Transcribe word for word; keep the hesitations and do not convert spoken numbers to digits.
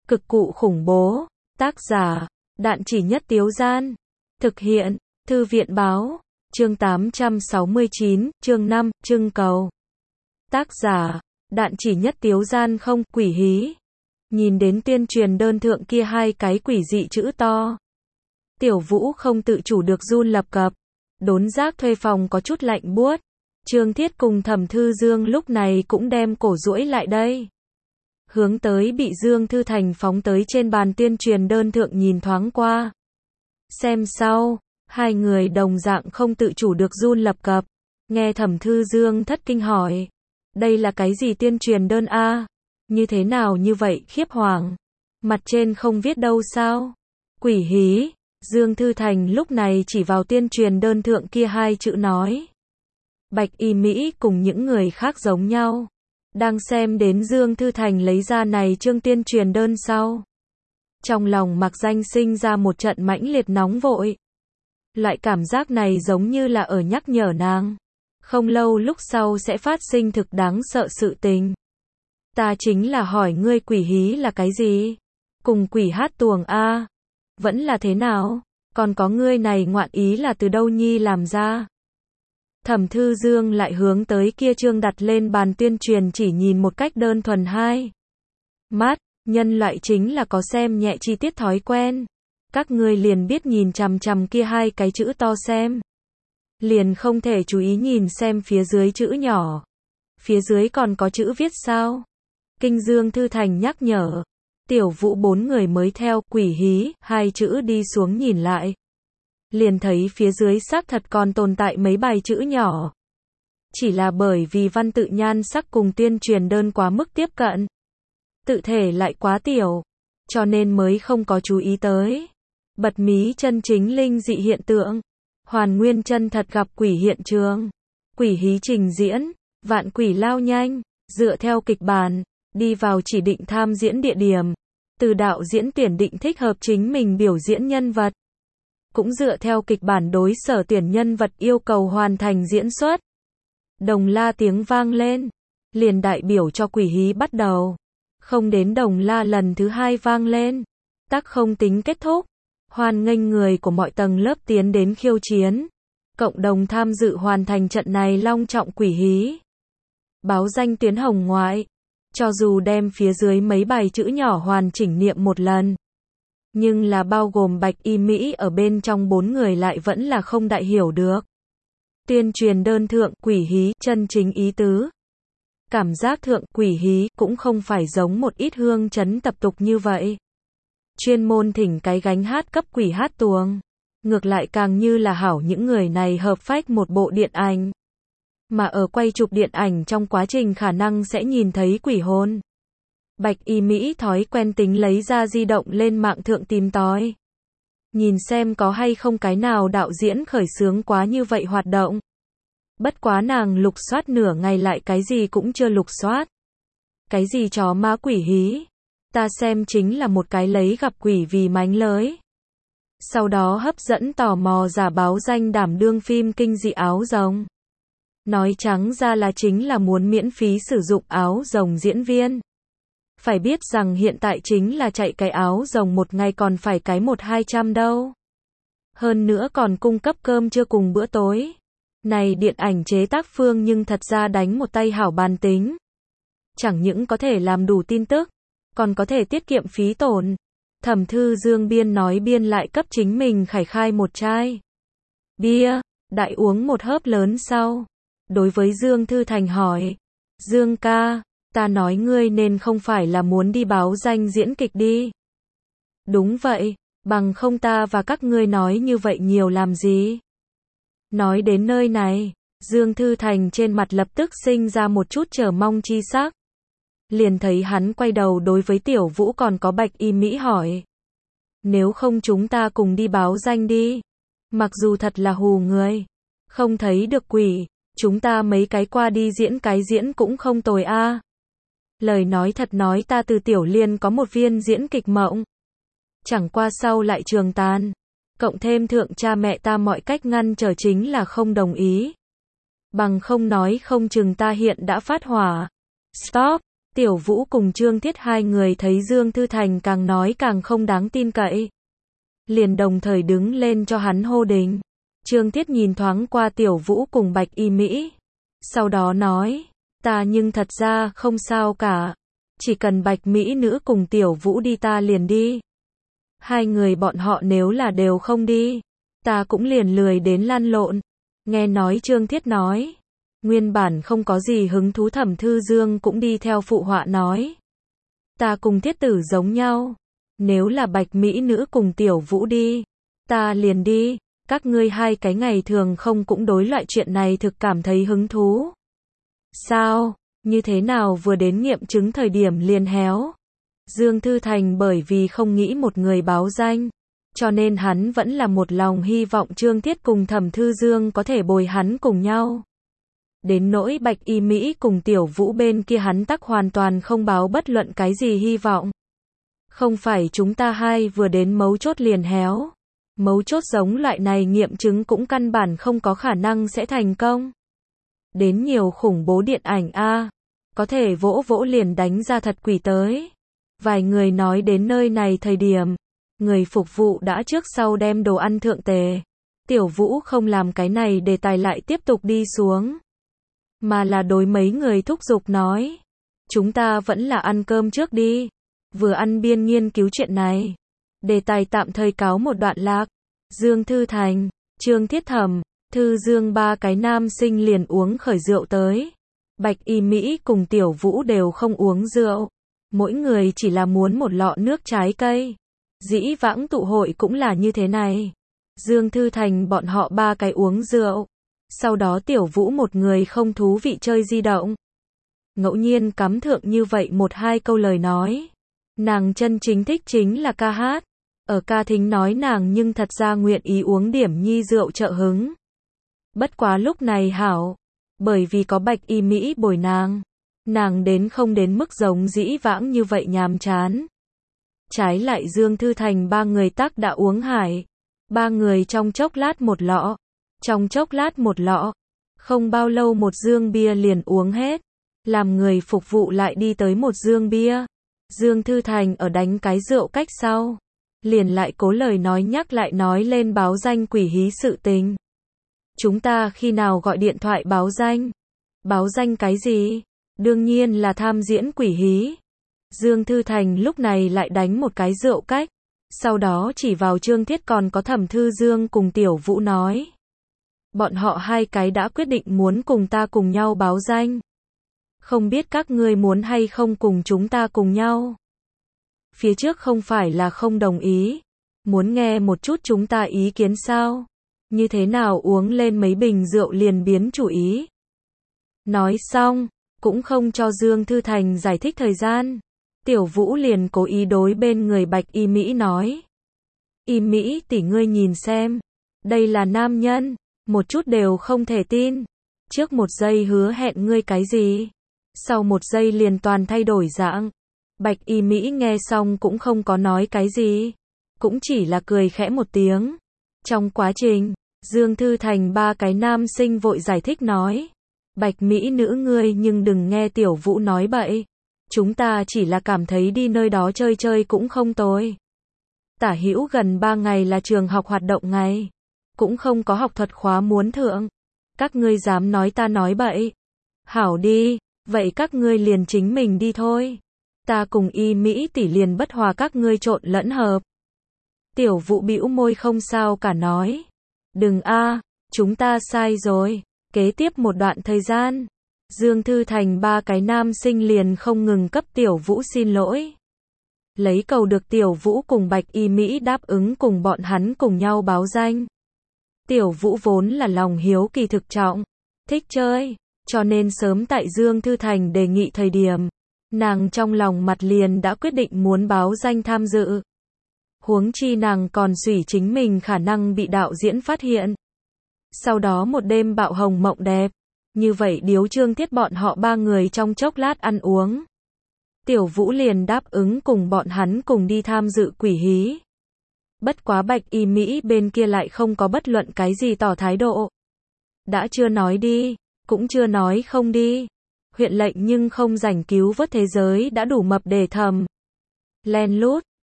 Cực cụ khủng bố. Tác giả, Đạn Chỉ Nhất Tiếu Gian. Thực hiện, Thư viện Báo. Chương tám trăm sáu mươi chín, chương năm, trưng cầu. Tác giả, Đạn Chỉ Nhất Tiếu Gian. Không, quỷ hí. Nhìn đến tuyên truyền đơn thượng kia hai cái quỷ dị chữ to. Tiểu Vũ không tự chủ được run lập cập. Đốn giác thuê phòng có chút lạnh buốt. Trương Thiết cùng Thẩm Thư Dương lúc này cũng đem cổ duỗi lại đây. Hướng tới bị Dương Thư Thành phóng tới trên bàn tuyên truyền đơn thượng nhìn thoáng qua. Xem sau, hai người đồng dạng không tự chủ được run lập cập. Nghe Thẩm Thư Dương thất kinh hỏi. Đây là cái gì tuyên truyền đơn a? Như thế nào như vậy khiếp hoàng? Mặt trên không viết đâu sao? Quỷ hí. Dương Thư Thành lúc này chỉ vào tuyên truyền đơn thượng kia hai chữ nói. Bạch Y Mỹ cùng những người khác giống nhau. Đang xem đến Dương Thư Thành lấy ra này chương tuyên truyền đơn sau. Trong lòng Mạc Danh sinh ra một trận mãnh liệt nóng vội. Loại cảm giác này giống như là ở nhắc nhở nàng. Không lâu lúc sau sẽ phát sinh thực đáng sợ sự tình. Ta chính là hỏi ngươi quỷ hí là cái gì? Cùng quỷ hát tuồng a? Vẫn là thế nào? Còn có ngươi này ngoạn ý là từ đâu nhi làm ra? Thẩm Thư Dương lại hướng tới kia chương đặt lên bàn tuyên truyền chỉ nhìn một cách đơn thuần hai. Mắt, nhân loại chính là có xem nhẹ chi tiết thói quen. Các ngươi liền biết nhìn chằm chằm kia hai cái chữ to xem. Liền không thể chú ý nhìn xem phía dưới chữ nhỏ. Phía dưới còn có chữ viết sao? Kinh Dương Thư Thành nhắc nhở. Tiểu Vũ bốn người mới theo quỷ hí, hai chữ đi xuống nhìn lại. Liền thấy phía dưới xác thật còn tồn tại mấy bài chữ nhỏ. Chỉ là bởi vì văn tự nhan sắc cùng tuyên truyền đơn quá mức tiếp cận. Tự thể lại quá tiểu. Cho nên mới không có chú ý tới. Bật mí chân chính linh dị hiện tượng. Hoàn nguyên chân thật gặp quỷ hiện trường. Quỷ hí trình diễn. Vạn quỷ lao nhanh. Dựa theo kịch bản. Đi vào chỉ định tham diễn địa điểm. Từ đạo diễn tuyển định thích hợp chính mình biểu diễn nhân vật. Cũng dựa theo kịch bản đối sở tuyển nhân vật yêu cầu hoàn thành diễn xuất. Đồng la tiếng vang lên. Liền đại biểu cho quỷ hí bắt đầu. Không đến đồng la lần thứ hai vang lên. Tác không tính kết thúc. Hoan nghênh người của mọi tầng lớp tiến đến khiêu chiến. Cộng đồng tham dự hoàn thành trận này long trọng quỷ hí. Báo danh tuyến hồng ngoại. Cho dù đem phía dưới mấy bài chữ nhỏ hoàn chỉnh niệm một lần. Nhưng là bao gồm Bạch Y Mỹ ở bên trong bốn người lại vẫn là không đại hiểu được. Tuyên truyền đơn thượng quỷ hí chân chính ý tứ. Cảm giác thượng quỷ hí cũng không phải giống một ít hương chấn tập tục như vậy. Chuyên môn thỉnh cái gánh hát cấp quỷ hát tuồng. Ngược lại càng như là hảo những người này hợp phách một bộ điện ảnh. Mà ở quay chụp điện ảnh trong quá trình khả năng sẽ nhìn thấy quỷ hồn. Bạch Y Mỹ thói quen tính lấy ra di động lên mạng thượng tìm tòi. Nhìn xem có hay không cái nào đạo diễn khởi xướng quá như vậy hoạt động. Bất quá nàng lục soát nửa ngày lại cái gì cũng chưa lục soát. Cái gì chó má quỷ hí. Ta xem chính là một cái lấy gặp quỷ vì mánh lới. Sau đó hấp dẫn tò mò giả báo danh đảm đương phim kinh dị áo rồng. Nói trắng ra là chính là muốn miễn phí sử dụng áo rồng diễn viên. Phải biết rằng hiện tại chính là chạy cái áo rồng một ngày còn phải cái một hai trăm đâu. Hơn nữa còn cung cấp cơm trưa cùng bữa tối. Này điện ảnh chế tác phương nhưng thật ra đánh một tay hảo bàn tính. Chẳng những có thể làm đủ tin tức, còn có thể tiết kiệm phí tổn. Thẩm Thư Dương biên nói biên lại cấp chính mình khải khai một chai bia, đại uống một hớp lớn sau. Đối với Dương Thư Thành hỏi, Dương ca, ta nói ngươi nên không phải là muốn đi báo danh diễn kịch đi. Đúng vậy, bằng không ta và các ngươi nói như vậy nhiều làm gì. Nói đến nơi này, Dương Thư Thành trên mặt lập tức sinh ra một chút chờ mong chi sắc. Liền thấy hắn quay đầu đối với Tiểu Vũ còn có Bạch Y Mỹ hỏi. Nếu không chúng ta cùng đi báo danh đi. Mặc dù thật là hù người. Không thấy được quỷ. Chúng ta mấy cái qua đi diễn cái diễn cũng không tồi a. Lời nói thật nói ta từ Tiểu Liên có một viên diễn kịch mộng. Chẳng qua sau lại trường tàn. Cộng thêm thượng cha mẹ ta mọi cách ngăn trở chính là không đồng ý. Bằng không nói không chừng ta hiện đã phát hỏa. Stop. Tiểu Vũ cùng Trương Thiết hai người thấy Dương Thư Thành càng nói càng không đáng tin cậy. Liền đồng thời đứng lên cho hắn hô đình. Trương Thiết nhìn thoáng qua Tiểu Vũ cùng Bạch Y Mỹ. Sau đó nói, ta nhưng thật ra không sao cả. Chỉ cần Bạch Mỹ nữ cùng Tiểu Vũ đi ta liền đi. Hai người bọn họ nếu là đều không đi, ta cũng liền lười đến lăn lộn. Nghe nói Trương Thiết nói, nguyên bản không có gì hứng thú Thẩm Thư Dương cũng đi theo phụ họa nói. Ta cùng Thiết tử giống nhau. Nếu là Bạch Mỹ nữ cùng Tiểu Vũ đi, ta liền đi. Các ngươi hai cái ngày thường không cũng đối loại chuyện này thực cảm thấy hứng thú. Sao, như thế nào vừa đến nghiệm chứng thời điểm liền héo? Dương Thư Thành bởi vì không nghĩ một người báo danh, cho nên hắn vẫn là một lòng hy vọng Trương Thiết cùng Thẩm Thư Dương có thể bồi hắn cùng nhau. Đến nỗi Bạch Y Mỹ cùng Tiểu Vũ bên kia hắn tắc hoàn toàn không báo bất luận cái gì hy vọng. Không phải chúng ta hai vừa đến mấu chốt liền héo. Mấu chốt giống loại này nghiệm chứng cũng căn bản không có khả năng sẽ thành công. Đến nhiều khủng bố điện ảnh a, có thể vỗ vỗ liền đánh ra thật quỷ tới. Vài người nói đến nơi này thời điểm, người phục vụ đã trước sau đem đồ ăn thượng tề. Tiểu Vũ không làm cái này đề tài lại tiếp tục đi xuống, mà là đối mấy người thúc giục nói, chúng ta vẫn là ăn cơm trước đi. Vừa ăn biên nghiên cứu chuyện này. Đề tài tạm thời cáo một đoạn lạc. Dương Thư Thành, Trương Thiết Thẩm, Thư Dương ba cái nam sinh liền uống khởi rượu tới. Bạch Y Mỹ cùng Tiểu Vũ đều không uống rượu. Mỗi người chỉ là muốn một lọ nước trái cây. Dĩ vãng tụ hội cũng là như thế này. Dương Thư Thành bọn họ ba cái uống rượu. Sau đó Tiểu Vũ một người không thú vị chơi di động. Ngẫu nhiên cắm thượng như vậy một hai câu lời nói. Nàng chân chính thích chính là ca hát. Ở ca thính nói nàng nhưng thật ra nguyện ý uống điểm nhi rượu trợ hứng. Bất quá lúc này hảo. Bởi vì có Bạch Y Mỹ bồi nàng. Nàng đến không đến mức giống dĩ vãng như vậy nhàm chán. Trái lại Dương Thư Thành ba người tắc đã uống hải. Ba người trong chốc lát một lọ. Trong chốc lát một lọ. Không bao lâu một dương bia liền uống hết. Làm người phục vụ lại đi tới một dương bia. Dương Thư Thành ở đánh cái rượu cách sau. Liền lại cố lời nói nhắc lại nói lên báo danh quỷ hí sự tình. Chúng ta khi nào gọi điện thoại báo danh? Báo danh cái gì? Đương nhiên là tham diễn quỷ hí. Dương Thư Thành lúc này lại đánh một cái rượu cách. Sau đó chỉ vào Trương Thiết còn có Thẩm Thư Dương cùng Tiểu Vũ nói. Bọn họ hai cái đã quyết định muốn cùng ta cùng nhau báo danh. Không biết các ngươi muốn hay không cùng chúng ta cùng nhau? Phía trước không phải là không đồng ý. Muốn nghe một chút chúng ta ý kiến sao? Như thế nào uống lên mấy bình rượu liền biến chủ ý? Nói xong, cũng không cho Dương Thư Thành giải thích thời gian. Tiểu Vũ liền cố ý đối bên người Bạch Y Mỹ nói. Y Mỹ tỷ ngươi nhìn xem. Đây là nam nhân. Một chút đều không thể tin. Trước một giây hứa hẹn ngươi cái gì? Sau một giây liền toàn thay đổi dạng. Bạch Y Mỹ nghe xong cũng không có nói cái gì. Cũng chỉ là cười khẽ một tiếng. Trong quá trình, Dương Thư Thành ba cái nam sinh vội giải thích nói. Bạch Mỹ nữ ngươi nhưng đừng nghe Tiểu Vũ nói bậy. Chúng ta chỉ là cảm thấy đi nơi đó chơi chơi cũng không tồi. Tả hữu gần ba ngày là trường học hoạt động ngày. Cũng không có học thuật khóa muốn thượng. Các ngươi dám nói ta nói bậy. Hảo đi, vậy các ngươi liền chính mình đi thôi. Ta cùng Y Mỹ tỷ liền bất hòa các ngươi trộn lẫn hợp. Tiểu Vũ bĩu môi không sao cả nói. Đừng a, chúng ta sai rồi. Kế tiếp một đoạn thời gian, Dương Thư Thành ba cái nam sinh liền không ngừng cấp Tiểu Vũ xin lỗi. Lấy cầu được Tiểu Vũ cùng Bạch Y Mỹ đáp ứng cùng bọn hắn cùng nhau báo danh. Tiểu Vũ vốn là lòng hiếu kỳ thực trọng, thích chơi, cho nên sớm tại Dương Thư Thành đề nghị thời điểm, nàng trong lòng mặt liền đã quyết định muốn báo danh tham dự. Huống chi nàng còn suy chính mình khả năng bị đạo diễn phát hiện. Sau đó một đêm bạo hồng mộng đẹp, như vậy điếu Trương Thiết bọn họ ba người trong chốc lát ăn uống. Tiểu Vũ liền đáp ứng cùng bọn hắn cùng đi tham dự quỷ hí. Bất quá Bạch Y Mỹ bên kia lại không có bất luận cái gì tỏ thái độ. Đã chưa nói đi, cũng chưa nói không đi. huyện lệnh nhưng không rảnh cứu vớt thế giới đã đủ mập để thầm. Len lút,